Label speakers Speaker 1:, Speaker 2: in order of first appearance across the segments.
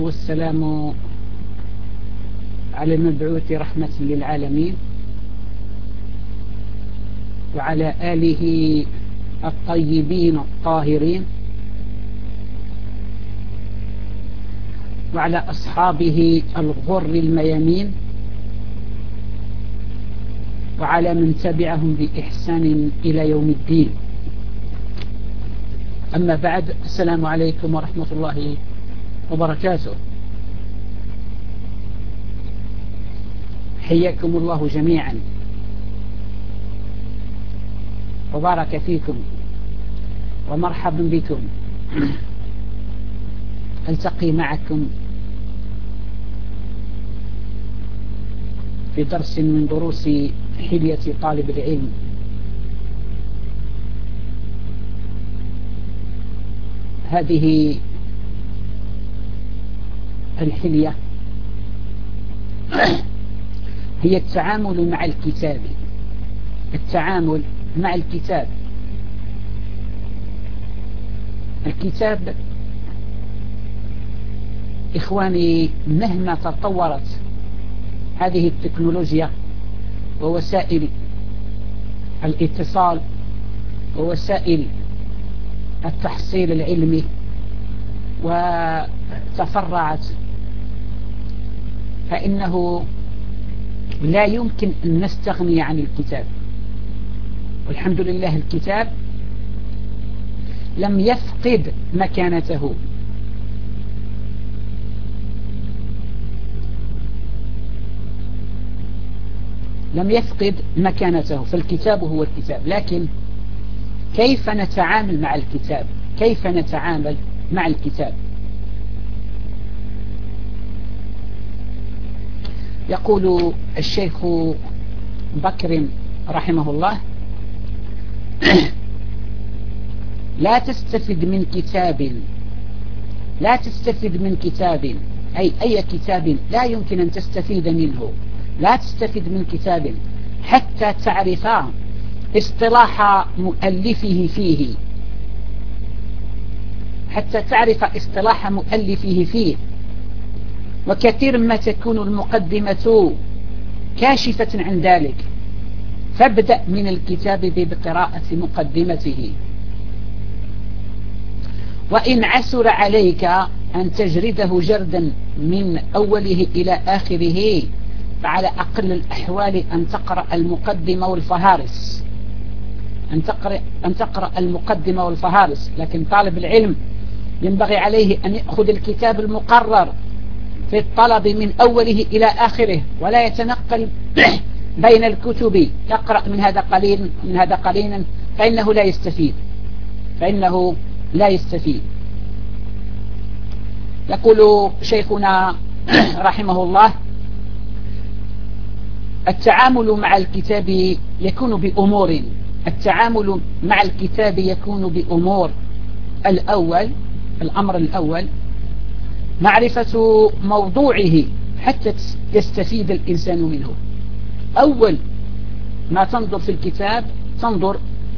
Speaker 1: والسلام على المبعوث رحمة للعالمين وعلى آله الطيبين الطاهرين وعلى أصحابه الغر الميامين وعلى من تبعهم بإحسان إلى يوم الدين. أما بعد، السلام عليكم ورحمة الله وبركاته. حياكم الله جميعا وبارك فيكم ومرحبا بكم. ألتقي معكم في درس من دروس حلية طالب العلم. هذه الحلية هي التعامل مع الكتاب. التعامل مع الكتاب. الكتاب إخواني، مهما تطورت هذه التكنولوجيا ووسائل الاتصال ووسائل التحصيل العلمي وتفرعت، فإنه لا يمكن أن نستغني عن الكتاب. والحمد لله الكتاب لم يفقد مكانته. لم يفقد مكانته، فالكتاب هو الكتاب. لكن كيف نتعامل مع الكتاب؟ كيف نتعامل مع الكتاب؟ يقول الشيخ بكر رحمه الله: لا تستفد من كتاب، لا تستفد من كتاب، أي كتاب لا يمكن أن تستفيد منه. لا تستفد من كتاب حتى تعرف اصطلاح مؤلفه فيه، حتى تعرف اصطلاح مؤلفه فيه. وكثير ما تكون المقدمة كاشفة عن ذلك، فابدأ من الكتاب بقراءة مقدمته. وإن عسر عليك أن تجرده جردا من أوله إلى آخره، فعلى أقل الأحوال أن تقرأ المقدمة والفهارس، أن تقرأ المقدمة والفهارس. لكن طالب العلم ينبغي عليه أن يأخذ الكتاب المقرر في الطلب من أوله إلى آخره، ولا يتنقل بين الكتب، يقرأ من هذا قليل من هذا قليلا، فإنه لا يستفيد، فإنه لا يستفيد. يقول شيخنا رحمه الله: التعامل مع الكتاب يكون بأمور. التعامل مع الكتاب يكون بأمور. الأمر الأول معرفة موضوعه حتى يستفيد الإنسان منه. أول ما تنظر في الكتاب تنظر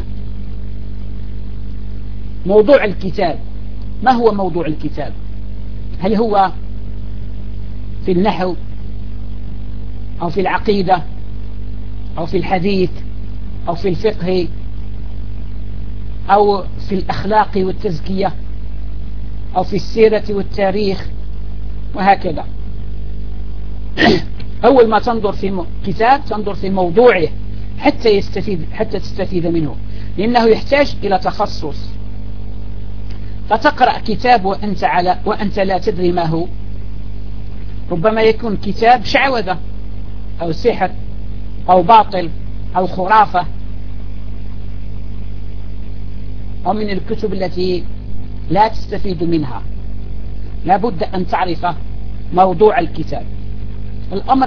Speaker 1: موضوع الكتاب. ما هو موضوع الكتاب؟ هل هو في النحو أو في العقيدة أو في الحديث أو في الفقه أو في الأخلاق والتزكية أو في السيرة والتاريخ وهكذا. أول ما تنظر في كتاب تنظر في موضوعه حتى تستفيد منه، لأنه يحتاج إلى تخصص. فتقرأ كتاب وأنت لا تدري ما هو. ربما يكون كتاب شعوذة أو سحر أو باطل أو خرافة، أو من الكتب التي لا تستفيد منها. لا بد أن تعرف موضوع الكتاب. الأمر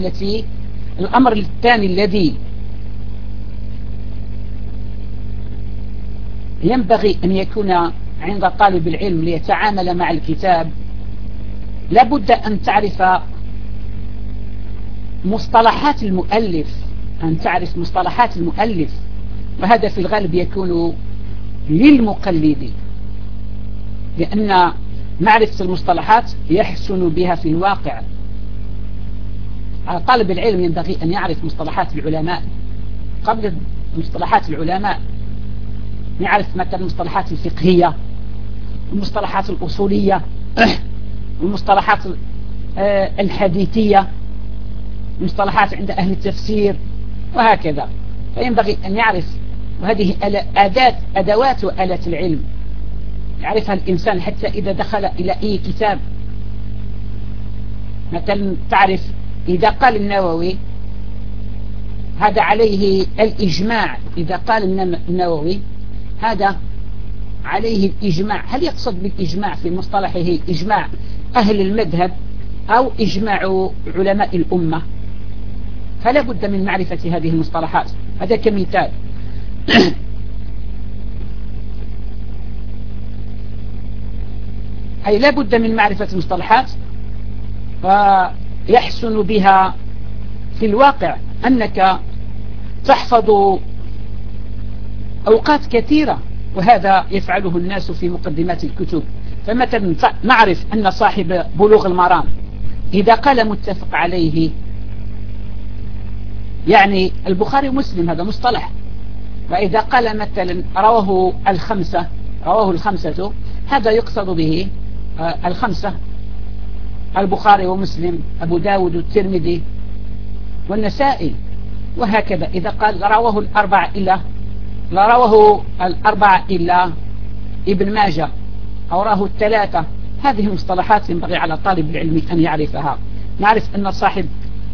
Speaker 1: الثاني الذي ينبغي أن يكون عند طالب العلم ليتعامل مع الكتاب، لا بد أن تعرف مصطلحات المؤلف، أن تعرف مصطلحات المؤلف. وهذا في الغالب يكون للمقلد، لأن معرفة المصطلحات يحسن بها في الواقع. طالب العلم ينبغي أن يعرف مصطلحات العلماء قبل مصطلحات العلماء، يعرف مثلا المصطلحات الفقهية، المصطلحات الأصولية، والمصطلحات الحديثية، مصطلحات عند أهل التفسير وهكذا. فينبغي أن يعرف، وهذه أدوات وآلة العلم يعرفها الإنسان حتى إذا دخل إلى أي كتاب. مثلا تعرف إذا قال النووي هذا عليه الإجماع، إذا قال النووي هذا عليه الإجماع، هل يقصد بالإجماع في مصطلحه إجماع أهل المذهب أو إجماع علماء الأمة؟ فلا بد من معرفة هذه المصطلحات. هذا كمثال. أي لا بد من معرفة المصطلحات، ويحسن بها في الواقع أنك تحفظ أوقات كثيرة، وهذا يفعله الناس في مقدمات الكتب. فمثلا نعرف أن صاحب بلوغ المرام إذا قال متفق عليه يعني البخاري ومسلم، هذا مصطلح. وإذا قال مثلا رواه الخمسة هذا يقصد به الخمسة، البخاري ومسلم، أبو داود والترمذي والنسائي وهكذا. إذا قال رواه الأربعة إلا ابن ماجه أو رواه الثلاثة، هذه المصطلحات ينبغي على طالب العلم أن يعرفها. نعرف أن صاحب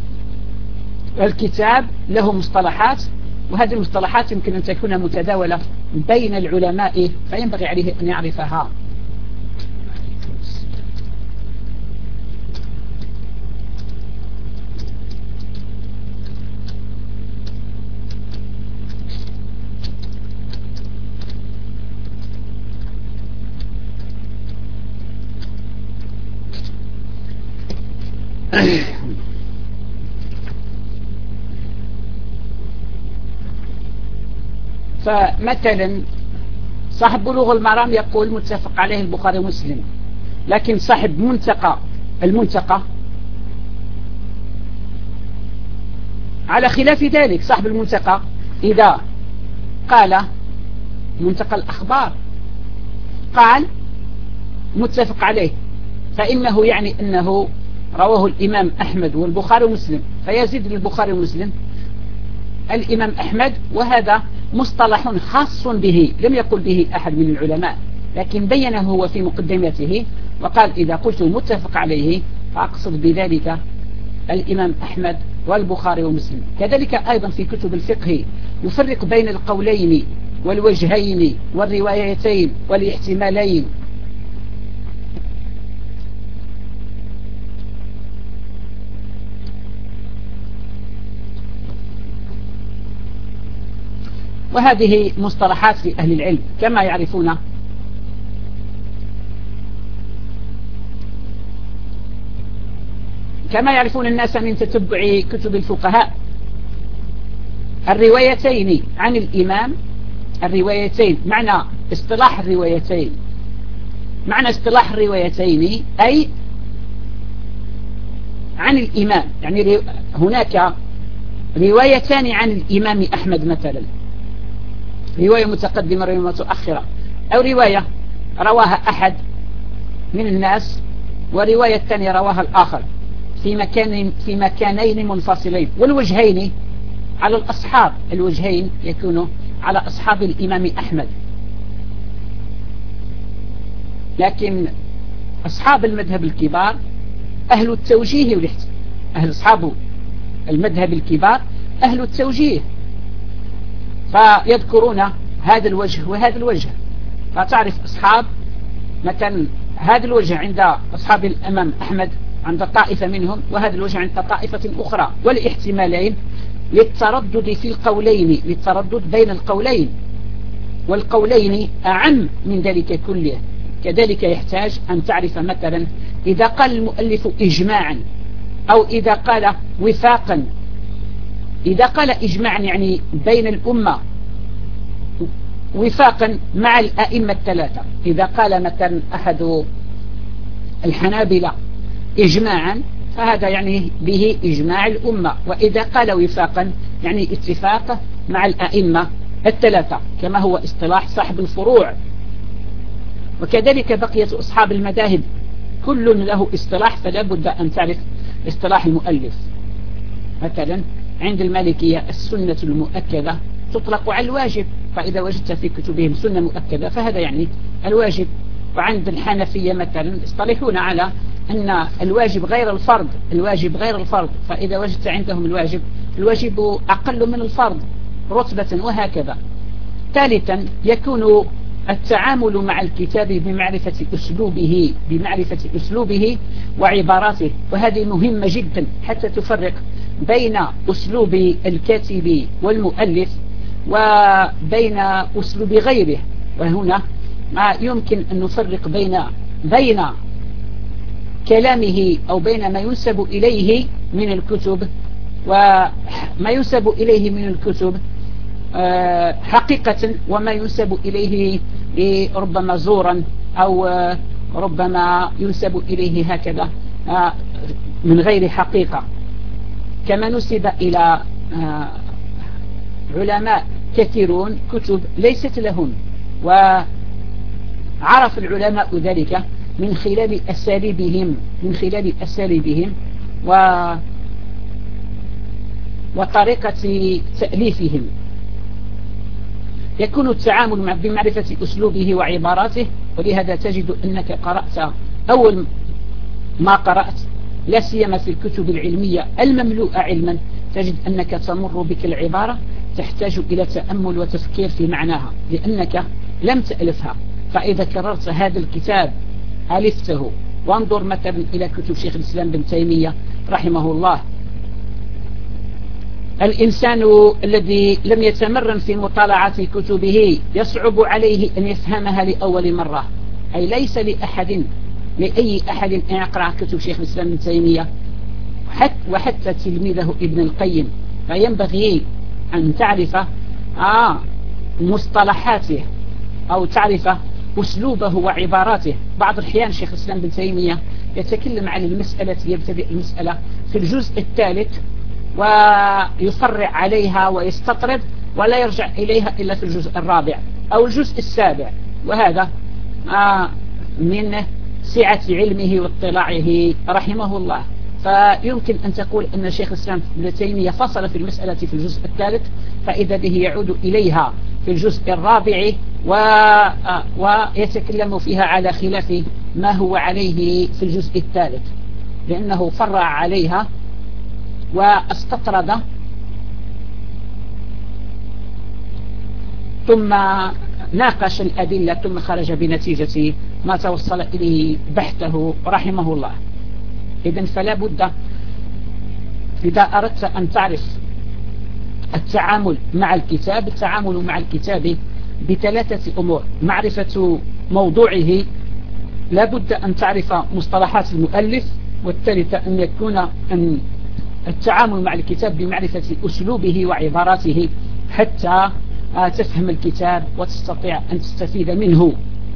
Speaker 1: الكتاب له مصطلحات، وهذه المصطلحات يمكن أن تكون متداولة بين العلماء، فينبغي عليه أن يعرفها. فمثلا صاحب بلوغ المرام يقول متفق عليه البخاري ومسلم، لكن صاحب المنتقى على خلاف ذلك. صاحب المنتقى إذا قال منتقى الأخبار قال متفق عليه، فإنه يعني أنه رواه الإمام أحمد والبخاري ومسلم، فيزيد للبخاري ومسلم الإمام أحمد، وهذا مصطلح خاص به لم يقل به أحد من العلماء، لكن بينه هو في مقدمته وقال إذا قلت متفق عليه فأقصد بذلك الإمام أحمد والبخاري ومسلم. كذلك أيضا في كتب الفقه يفرق بين القولين والوجهين والروايتين والاحتمالين. وهذه مصطلحات لأهل العلم كما يعرفون الناس من تتبع كتب الفقهاء. الروايتين عن الإمام، الروايتين معنى اصطلاح الروايتين أي عن الإمام، يعني هناك روايتان عن الإمام أحمد مثلا، رواية متقدمة رواية متأخرة، أو رواية رواها أحد من الناس ورواية ثانية رواها الآخر في مكانين منفصلين. والوجهين على الأصحاب، الوجهين يكونوا على أصحاب الإمام أحمد. لكن أصحاب المذهب الكبار أهل التوجيه أصحاب المذهب الكبار أهل التوجيه، فيذكرون هذا الوجه وهذا الوجه. فتعرف أصحاب مثلا هذا الوجه عند أصحاب الإمام أحمد عند طائفة منهم، وهذا الوجه عند طائفة أخرى، والاحتمالين للتردد في القولين، للتردد بين القولين، والقولين أعم من ذلك كله. كذلك يحتاج أن تعرف مثلا إذا قال المؤلف إجماعا أو إذا قال وفاقا. إذا قال إجماعا يعني بين الأمة، وفاقا مع الأئمة الثلاثة. إذا قال مثلا أحد الحنابلة إجماعا فهذا يعني به إجماع الأمة، وإذا قال وفاقا يعني اتفاق مع الأئمة الثلاثة كما هو اصطلاح صاحب الفروع. وكذلك بقية أصحاب المذاهب كل له اصطلاح، فلا بد أن تعرف اصطلاح المؤلف. مثلا عند المالكية السنة المؤكدة تطلق على الواجب، فإذا وجدت في كتبهم سنة مؤكدة فهذا يعني الواجب. وعند الحنفية مثلا يصطلحون على أن الواجب غير الفرض، الواجب غير الفرض، فإذا وجدت عندهم الواجب أقل من الفرض رتبة، وهكذا. ثالثا يكون التعامل مع الكتاب بمعرفة أسلوبه وعباراته، وهذه مهمة جدا حتى تفرق بين أسلوب الكاتب والمؤلف وبين أسلوب غيره. وهنا ما يمكن أن نفرق بين كلامه أو بين ما ينسب إليه من الكتب وما ينسب إليه من الكتب حقيقة، وما ينسب إليه ربما زورا أو ربما ينسب إليه هكذا من غير حقيقة. كما نسب إلى علماء كثيرون كتب ليست لهم، وعرف العلماء ذلك من خلال أساليبهم وطريقة تأليفهم. يكون التعامل بمعرفة أسلوبه وعباراته، ولهذا تجد أنك قرأت أول ما قرأت لا سيما في الكتب العلمية المملوءة علما تجد أنك تمر بك العبارة تحتاج إلى تأمل وتفكير في معناها لأنك لم تألفها. فإذا كررت هذا الكتاب ألفته. وانظر مثلا إلى كتب شيخ الإسلام بن تيمية رحمه الله. الإنسان الذي لم يتمرن في مطالعة كتبه يصعب عليه أن يفهمها لأول مرة، أي ليس لأي أحد أن يقرأ كتب شيخ الإسلام بن تيمية وحتى تلميذه ابن القيم، فينبغي أن تعرف مصطلحاته أو تعرف أسلوبه وعباراته. بعض الأحيان شيخ الإسلام بن تيمية يتكلم عن المسألة، يبتدئ المسألة في الجزء الثالث ويفرع عليها ويستطرد ولا يرجع إليها إلا في الجزء الرابع أو الجزء السابع، وهذا من سعة علمه واطلاعه رحمه الله. فيمكن أن تقول أن شيخ الإسلام ابن تيمية فصل في المسألة في الجزء الثالث، فإذا به يعود إليها في الجزء الرابع ويتكلم فيها على خلاف ما هو عليه في الجزء الثالث، لأنه فرع عليها واستطرد ثم ناقش الأدلة ثم خرج بنتيجة ما توصل إليه بحثه رحمه الله. إذن فلا بد إذا أردت أن تعرف التعامل مع الكتاب بثلاثة أمور: معرفة موضوعه، لا بد أن تعرف مصطلحات المؤلف، والثالثة أن يكون التعامل مع الكتاب بمعرفة أسلوبه وعباراته حتى تفهم الكتاب وتستطيع أن تستفيد منه.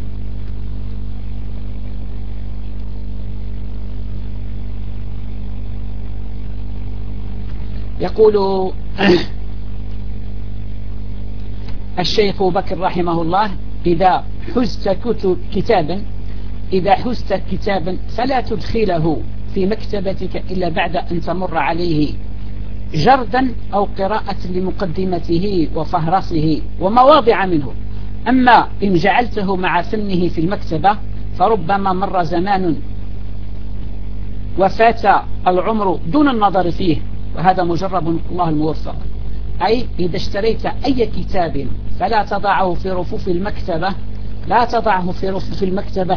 Speaker 1: يقول الشيخ بكر رحمه الله: إذا حزت كتابا فلا تدخله في مكتبتك إلا بعد أن تمر عليه جردا أو قراءة لمقدمته وفهرسه ومواضع منه. أما إن جعلته مع فنه في المكتبة فربما مر زمان وفات العمر دون النظر فيه، وهذا مجرب الله الموفق. أي إذا اشتريت أي كتاب فلا تضعه في رفوف المكتبة، لا تضعه في رفوف المكتبة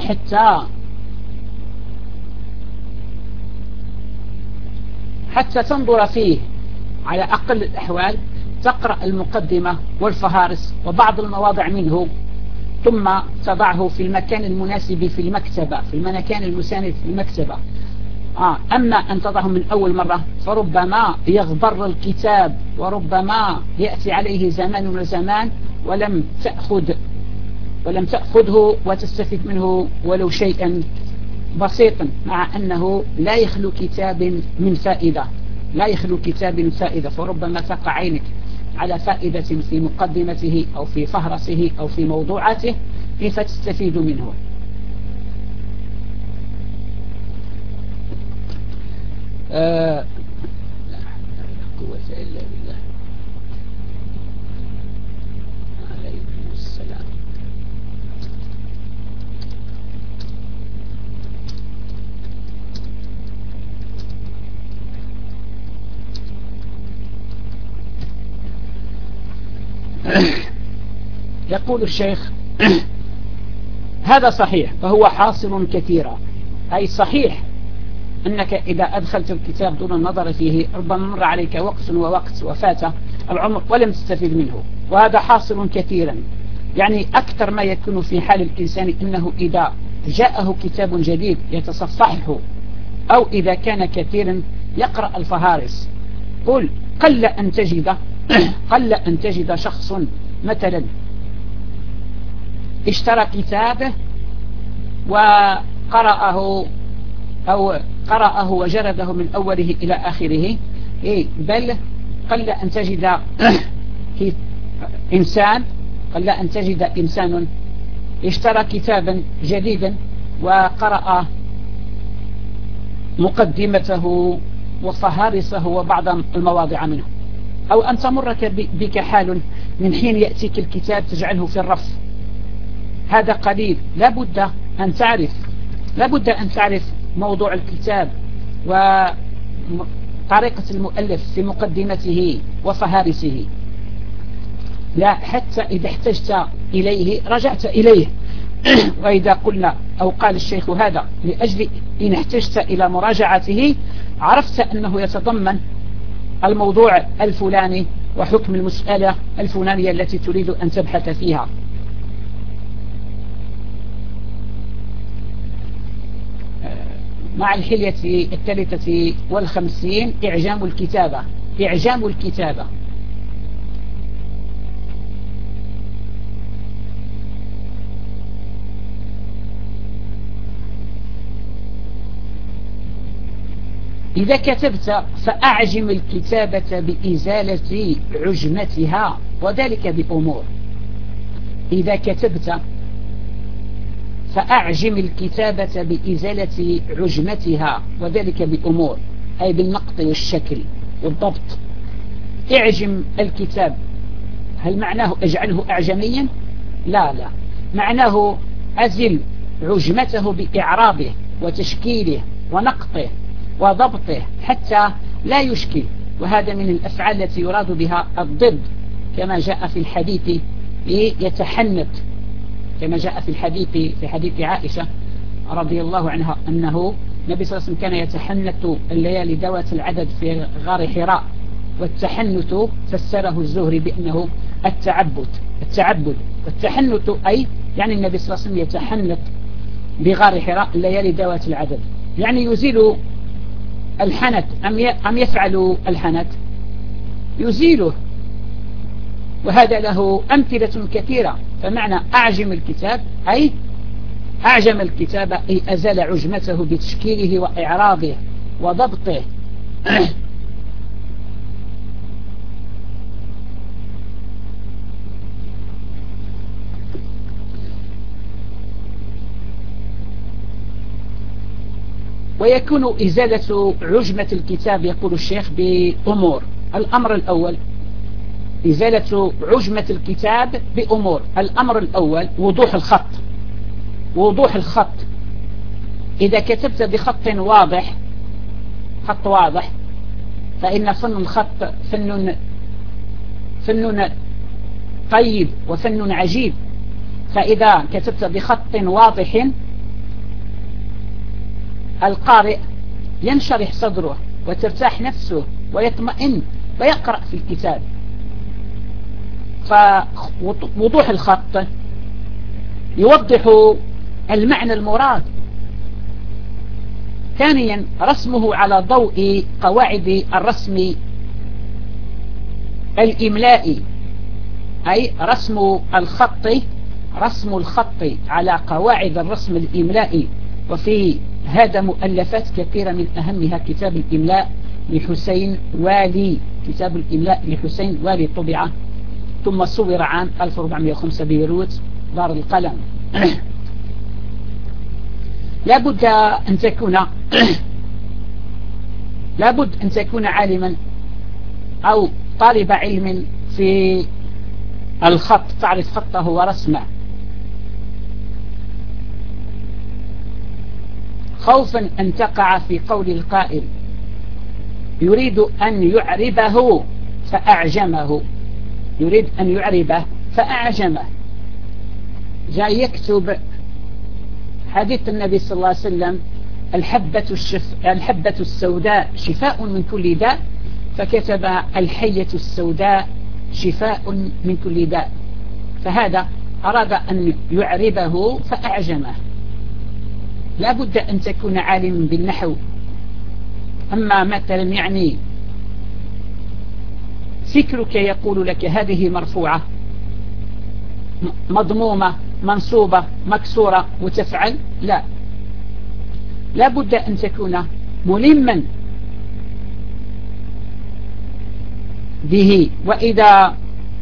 Speaker 1: حتى تنظر فيه، على أقل الأحوال تقرأ المقدمة والفهارس وبعض المواضع منه، ثم تضعه في المكان المناسب في المكتبة، في المكان المساند في المكتبة. أما أن تضعه من أول مرة فربما يغبر الكتاب، وربما يأتي عليه زمان وزمان ولم تأخذه وتستفيد منه ولو شيئا بسيط، مع أنه لا يخلو كتاب من فائدة، لا يخلو كتاب من فائدة، فربما تقع عينك على فائدة في مقدمته أو في فهرسه أو في موضوعاته فتستفيد منه. لا قوة إلا بالله. عليكم السلام. يقول الشيخ هذا صحيح فهو حاصل كثيرا، أي صحيح أنك إذا أدخلت الكتاب دون النظر فيه ربما مر عليك وقت وفات العمر ولم تستفيد منه، وهذا حاصل كثيرا. يعني أكثر ما يكون في حال الإنسان أنه إذا جاءه كتاب جديد يتصفحه، أو إذا كان كثيرا يقرأ الفهارس. قل أن تجد شخص مثلا اشترى كتابه وقرأه أو قرأه وجرده من أوله إلى آخره، بل قل أن تجد إنسان اشترى كتابا جديدا وقرأ مقدمته وفهارسه وبعض المواضع منه، أو أن تمر بك حال من حين يأتيك الكتاب تجعله في الرف. هذا قليل. لابد أن تعرف موضوع الكتاب وطريقة المؤلف في مقدمته وفهارسه، لا حتى إذا احتجت إليه رجعت إليه. وإذا قلنا أو قال الشيخ هذا لأجل إن احتجت إلى مراجعته عرفت أنه يتضمن الموضوع الفلاني وحكم المسألة الفلانية التي تريد أن تبحث فيها. مع الحلية 53 إعجام الكتابة. إذا كتبت فأعجم الكتابة بإزالة عجمتها وذلك بأمور. إذا كتبت فأعجم الكتابة بإزالة عجمتها وذلك بأمور، أي بالنقط والشكل والضبط. اعجم الكتاب، هل معناه اجعله أعجميا؟ لا، معناه أزل عجمته بإعرابه وتشكيله ونقطه وضبطه حتى لا يشكل. وهذا من الأفعال التي يراد بها الضد، كما جاء في الحديث يتحنث، كما جاء في حديث عائشة رضي الله عنها أنه النبي صلى الله عليه وسلم كان يتحنث الليالي ذوات العدد في غار حراء. والتحنث فسره الزهري بأنه التعبد. والتحنث أي يعني النبي صلى الله عليه وسلم يتحنث بغار حراء الليالي ذوات العدد، يعني يزيل الحنث أم يفعل الحنث؟ يزيله. وهذا له أمثلة كثيرة. فمعنى أعجم الكتاب أي أعجم الكتاب أي أزال عجمته بتشكيله وإعراضه وضبطه. ويكون إزالة عجمة الكتاب يقول الشيخ بأمور. الأمر الأول إزالة عجمة الكتاب بأمور. الأمر الأول وضوح الخط. إذا كتبت بخط واضح، خط واضح، فإن فن الخط فن طيب وفن عجيب. فإذا كتبت بخط واضح القارئ ينشرح صدره وترتاح نفسه ويطمئن ويقرأ في الكتاب. فوضوح الخط يوضح المعنى المراد. ثانيا رسمه على ضوء قواعد الرسم الإملائي، أي رسم الخط على قواعد الرسم الإملائي. وفي هذا مؤلفات كثيرة، من أهمها كتاب الإملاء لحسين والي. كتاب الإملاء لحسين والي طبع ثم صور عام 1405 ببيروت دار القلم. لابد أن تكون عالما أو طالب علم في الخط، تعرف خطه ورسمه، خوفا أن تقع في قول القائل يريد أن يعربه فأعجمه، يريد أن يعربه فأعجمه. جاء يكتب حديث النبي صلى الله عليه وسلم الحبة السوداء شفاء من كل داء، فكتب الحية السوداء شفاء من كل داء، فهذا أراد أن يعربه فأعجمه. لا بد أن تكون عالم بالنحو. أما مثلا يعني فكرك يقول لك هذه مرفوعة مضمومة منصوبة مكسورة وتفعل، لا بد أن تكون ملما به. وإذا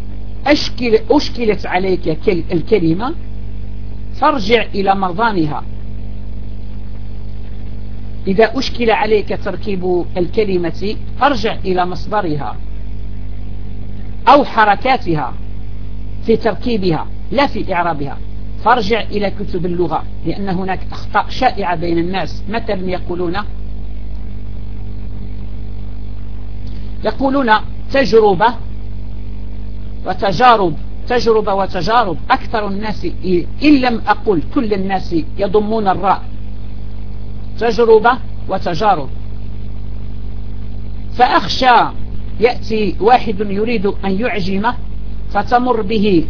Speaker 1: أشكلت عليك الكلمة فارجع إلى مرضانها. إذا أشكل عليك تركيب الكلمة أرجع إلى مصدرها أو حركاتها في تركيبها لا في إعرابها، فارجع إلى كتب اللغة، لأن هناك أخطاء شائعة بين الناس. مثلا يقولون تجربة وتجارب، تجربة وتجارب. أكثر الناس إن لم أقل كل الناس يضمون الراء، تجربة وتجارب. فأخشى يأتي واحد يريد أن يعجمه فتمر به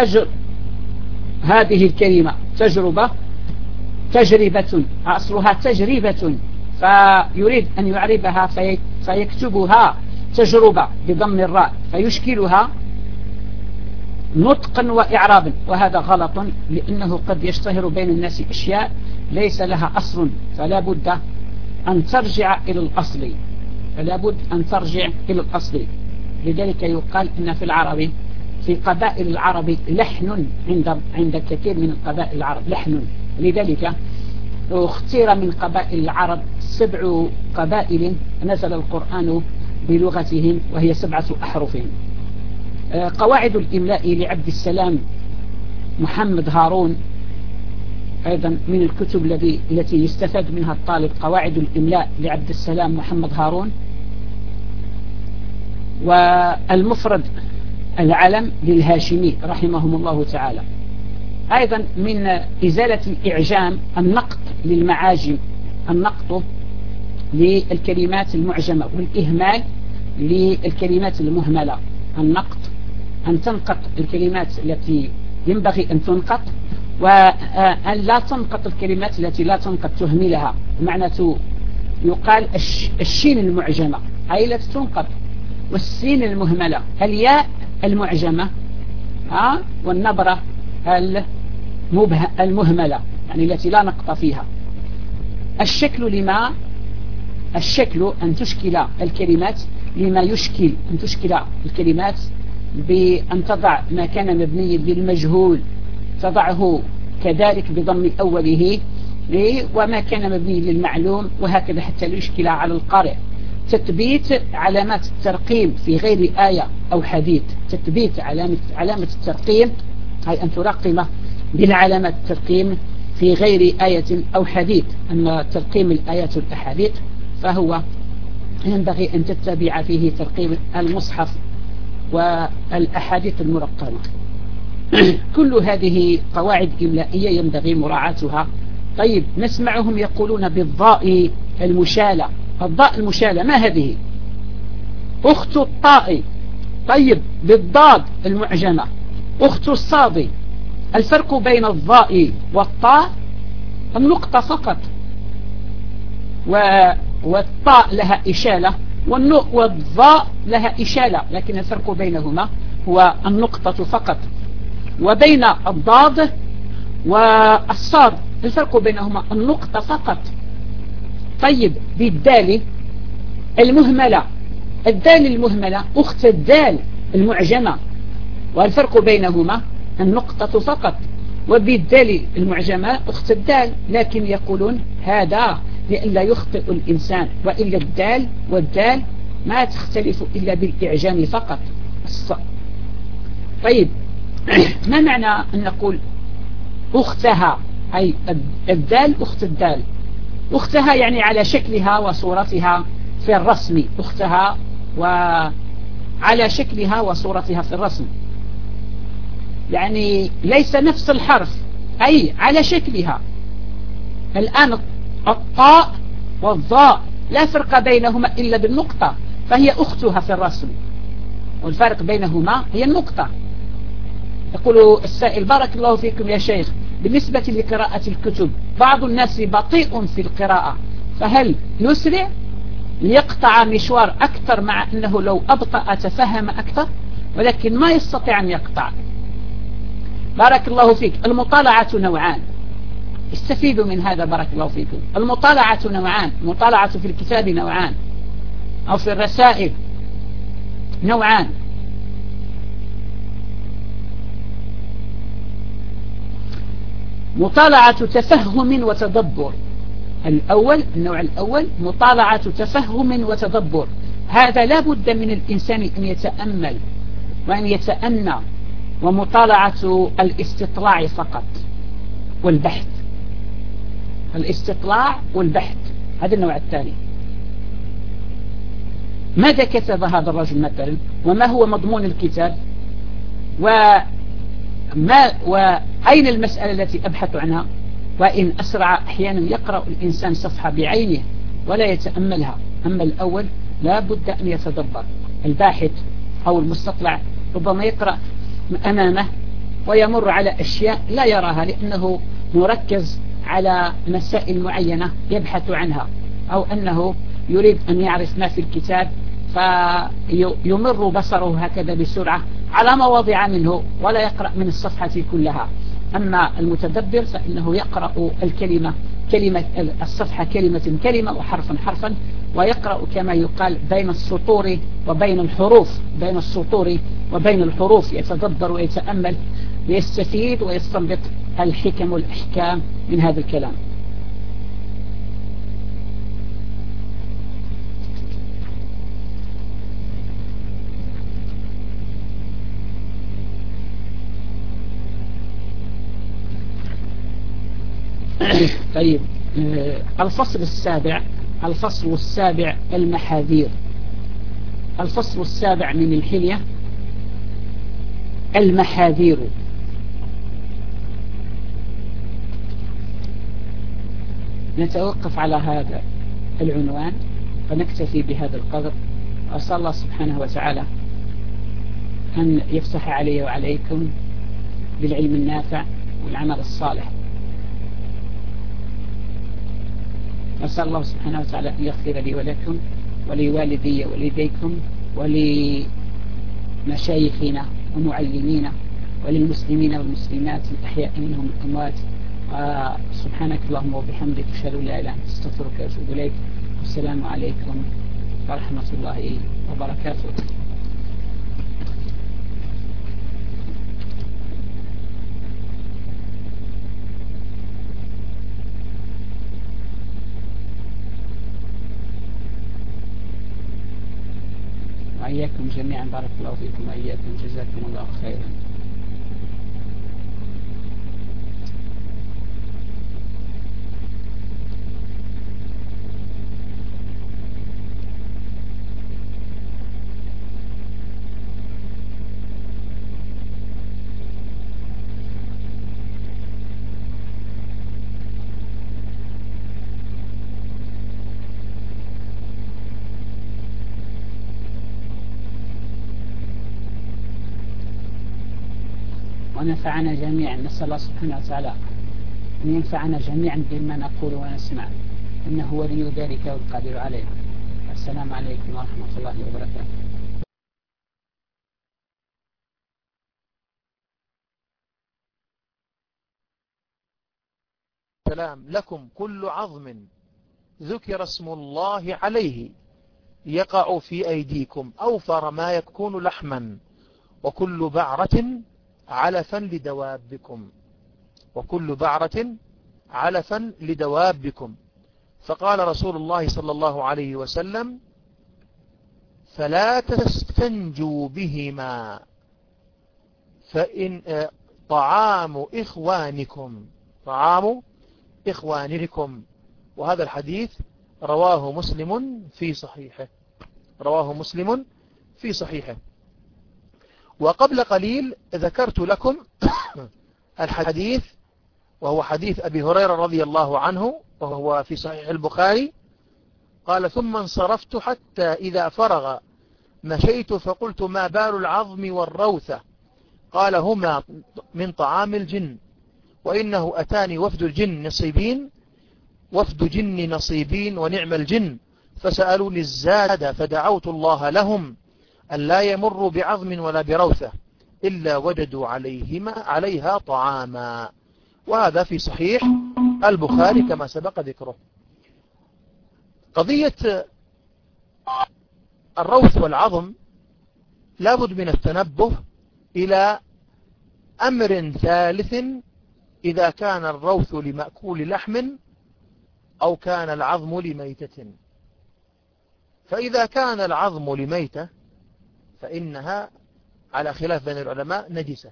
Speaker 1: هذه الكلمة تجربة، تجربة أصلها تجربة، فيريد أن يعربها فيكتبها تجربة بضم الراء فيشكلها نطقا وإعرابا، وهذا غلط، لأنه قد يشتهر بين الناس أشياء ليس لها أصل. فلا بد أن ترجع إلى الأصل، لذلك يقال إن في العربي في قبائل العرب لحن، عند كثير من قبائل العرب لحن. لذلك اختير من قبائل العرب 7 قبائل نزل القرآن بلغتهم، وهي 7 أحرف. قواعد الإملاء لعبد السلام محمد هارون أيضا من الكتب التي يستفاد منها الطالب. قواعد الإملاء لعبد السلام محمد هارون. والمفرد العلم للهاشمي رحمهم الله تعالى. أيضا من إزالة الإعجام النقط للمعاجم، النقط للكلمات المعجمة، والإهمال للكلمات المهملة. النقط أن تنقط الكلمات التي ينبغي أن تنقط، وأن لا تنقط الكلمات التي لا تنقط تهملها. معناته يقال الشين المعجمة أي لا تنقط، والسين المهملة، الياء المعجمة والنبرة المهملة يعني التي لا نقط فيها. الشكل أن تشكل الكلمات لما يشكل، أن تشكل الكلمات بأن تضع ما كان مبني للمجهول تضعه كذلك بضم أوله، وما كان مبني للمعلوم، وهكذا حتى يشكل على القارئ. تثبيت علامات الترقيم في غير آية أو حديث. تثبيت علامة الترقيم أي أن ترقم بالعلامات الترقيم في غير آية أو حديث. أما ترقيم الآيات والأحاديث فهو ينبغي أن تتبع فيه ترقيم المصحف والأحاديث المرقمة. كل هذه قواعد إملائية ينبغي مراعاتها. طيب نسمعهم يقولون بالضاء المشالة. الضاء المشالة ما هذه؟ أخت الطاء. طيب بالضاد المعجمة أخت الصاد. الفرق بين الضاء والطاء النقطة فقط، والطاء لها إشالة والضاء لها إشالة، لكن الفرق بينهما هو النقطة فقط. وبين الضاد والصاد الفرق بينهما النقطة فقط، طيب بالدال المهملة، الدال المهملة أخت الدال المعجمة، والفرق بينهما النقطة فقط، وبالدال المعجمة أخت الدال، لكن يقولون هذا لئلا يخطئ الإنسان، وإلا الدال والدال ما تختلف إلا بالإعجام فقط. طيب ما معنى أن نقول أختها؟ أي الدال أخت الدال، أختها يعني على شكلها وصورتها في الرسم، أختها وعلى شكلها وصورتها في الرسم، يعني ليس نفس الحرف، أي على شكلها. الآن الطاء والظاء لا فرق بينهما إلا بالنقطة، فهي أختها في الرسم، والفرق بينهما هي النقطة. يقول السائل: بارك الله فيكم يا شيخ، بالنسبة لقراءة الكتب بعض الناس بطيء في القراءة، فهل يسرع ليقطع مشوار أكثر، مع أنه لو أبطأ تفهم أكثر، ولكن ما يستطيع أن يقطع؟ بارك الله فيك. المطالعة نوعان، استفيدوا من هذا بارك الله فيكم. المطالعة نوعان، المطالعة في الكتاب نوعان، أو في الرسائل نوعان. مطالعة تفهم وتدبر. النوع الأول مطالعة تفهم وتدبر، هذا لا بد من الإنسان أن يتأمل وأن يتأنى، ومطالعة الاستطلاع فقط والبحث، الاستطلاع والبحث، هذا النوع الثاني. ماذا كتب هذا الرجل مثلا، وما هو مضمون الكتاب، وأين المسألة التي أبحث عنها. وإن أسرع أحيانا يقرأ الإنسان صفحة بعينه ولا يتأملها. أما الأول لا بد أن يتدبر. الباحث أو المستطلع ربما يقرأ أمامه ويمر على أشياء لا يراها، لأنه مركز على مسائل معينة يبحث عنها، أو أنه يريد أن يعرف ما في الكتاب، فيمر بصره هكذا بسرعة على مواضع منه ولا يقرأ من الصفحة كلها. أما المتدبر فإنه يقرأ الصفحة كلمة كلمة وحرفا حرفا، ويقرأ كما يقال بين السطور وبين الحروف، بين السطور وبين الحروف، يتدبر ويتأمل ويستفيد ويستنبط الحكم والأحكام من هذا الكلام. طيب الفصل السابع المحاذير. الفصل السابع من الحلية المحاذير. نتوقف على هذا العنوان ونكتفي بهذا القدر، وأسأل الله سبحانه وتعالى أن يفتح علي وعليكم بالعلم النافع والعمل الصالح. أسأل الله سبحانه وتعالى أن يغفر لي ولكم ولوالدي ووالديكم ولمشايخنا ومعلمينا وللمسلمين والمسلمات الأحياء منهم الأموات. سبحانك اللهم وبحمدك أشهد أن لا إله إلا أنت أستغفرك وأتوب إليك. والسلام عليكم ورحمة الله وبركاته. وإياكم جميعا بارك الله فيكم، وإياكم جزاكم الله خيرا. ونفعنا جميعا، نسأل الله سبحانه وتعالى أن ينفعنا جميعا بما نقول ونسمع، إنه ولي ذلك والقادر عليه. السلام عليكم ورحمة الله وبركاته.
Speaker 2: سلام لكم كل عظم ذكر اسم الله عليه يقع في أيديكم أوفر ما يكون لحما، وكل بعرة علفا لدوابكم، وكل بعرة علفا لدوابكم. فقال رسول الله صلى الله عليه وسلم: فلا تستنجوا بهما فإن طعام إخوانكم. وهذا الحديث رواه مسلم في صحيحه. وقبل قليل ذكرت لكم الحديث، وهو حديث أبي هريرة رضي الله عنه، وهو في صحيح البخاري. قال: ثم انصرفت حتى إذا فرغ مشيت فقلت: ما بال العظم والروثة؟ قال: هما من طعام الجن، وإنه أتاني وفد جن نصيبين ونعم الجن، فسألوني الزاد فدعوت الله لهم أن لا يمروا بعظم ولا بروثة إلا وجدوا عليها طعاما. وهذا في صحيح البخاري كما سبق ذكره. قضية الروث والعظم لابد من التنبه إلى أمر ثالث: إذا كان الروث لمأكول لحم أو كان العظم لميتة. فإذا كان العظم لميتة فإنها على خلاف بين العلماء نجسة،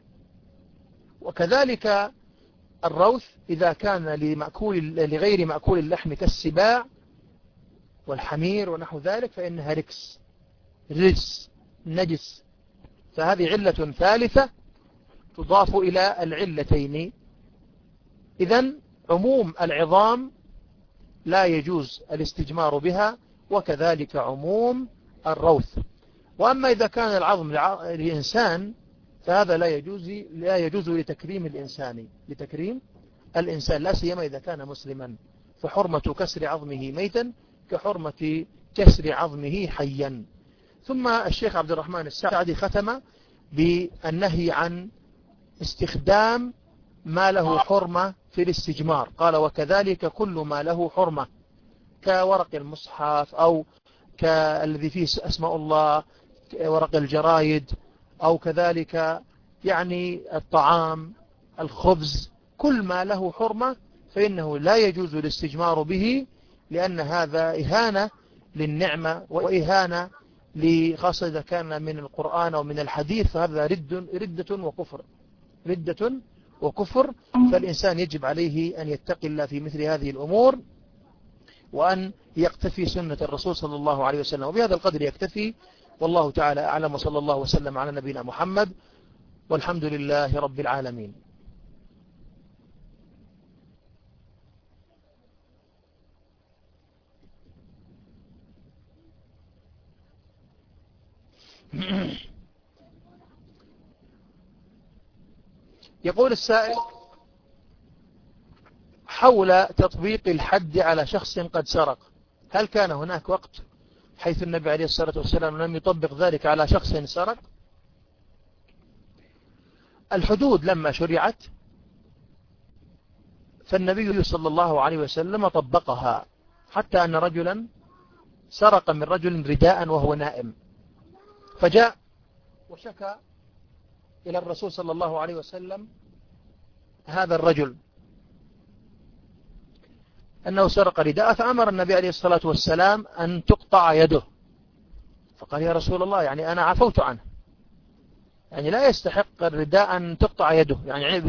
Speaker 2: وكذلك الروث إذا كان لغير مأكول اللحم كالسباع والحمير ونحو ذلك فإنها رجس نجس. فهذه علة ثالثة تضاف إلى العلتين. إذن عموم العظام لا يجوز الاستجمار بها، وكذلك عموم الروث. وأما إذا كان العظم لإنسان فهذا لا يجوز لتكريم الإنسان لا سيما إذا كان مسلما، فحرمة كسر عظمه ميتا كحرمة كسر عظمه حيا. ثم الشيخ عبد الرحمن السعدي ختم بالنهي عن استخدام ما له حرمة في الاستجمار. قال: وكذلك كل ما له حرمة كورق المصحف أو كالذي فيه أسماء الله، ورق الجرايد، أو كذلك يعني الطعام، الخبز، كل ما له حرمة فإنه لا يجوز الاستجمار به، لأن هذا إهانة للنعمة وإهانة خاصة إذا كان من القرآن أو من الحديث، فهذا ردة وكفر. فالإنسان يجب عليه أن يتقي الله في مثل هذه الأمور، وأن يقتفي سنة الرسول صلى الله عليه وسلم. وبهذا القدر يكتفي، والله تعالى أعلم، وصلى الله وسلم على نبينا محمد، والحمد لله رب العالمين. يقول السائل: حول تطبيق الحد على شخص قد سرق، هل كان هناك وقت حيث النبي عليه الصلاة والسلام لم يطبق ذلك على شخص سرق؟ الحدود لما شرعت فالنبي صلى الله عليه وسلم طبقها، حتى أن رجلا سرق من رجل رداء وهو نائم، فجاء وشكى إلى الرسول صلى الله عليه وسلم هذا الرجل أنه سرق رداء، فأمر النبي عليه الصلاة والسلام أن تقطع يده. فقال: يا رسول الله، يعني أنا عفوت عنه، يعني لا يستحق الرداء أن تقطع يده، يعني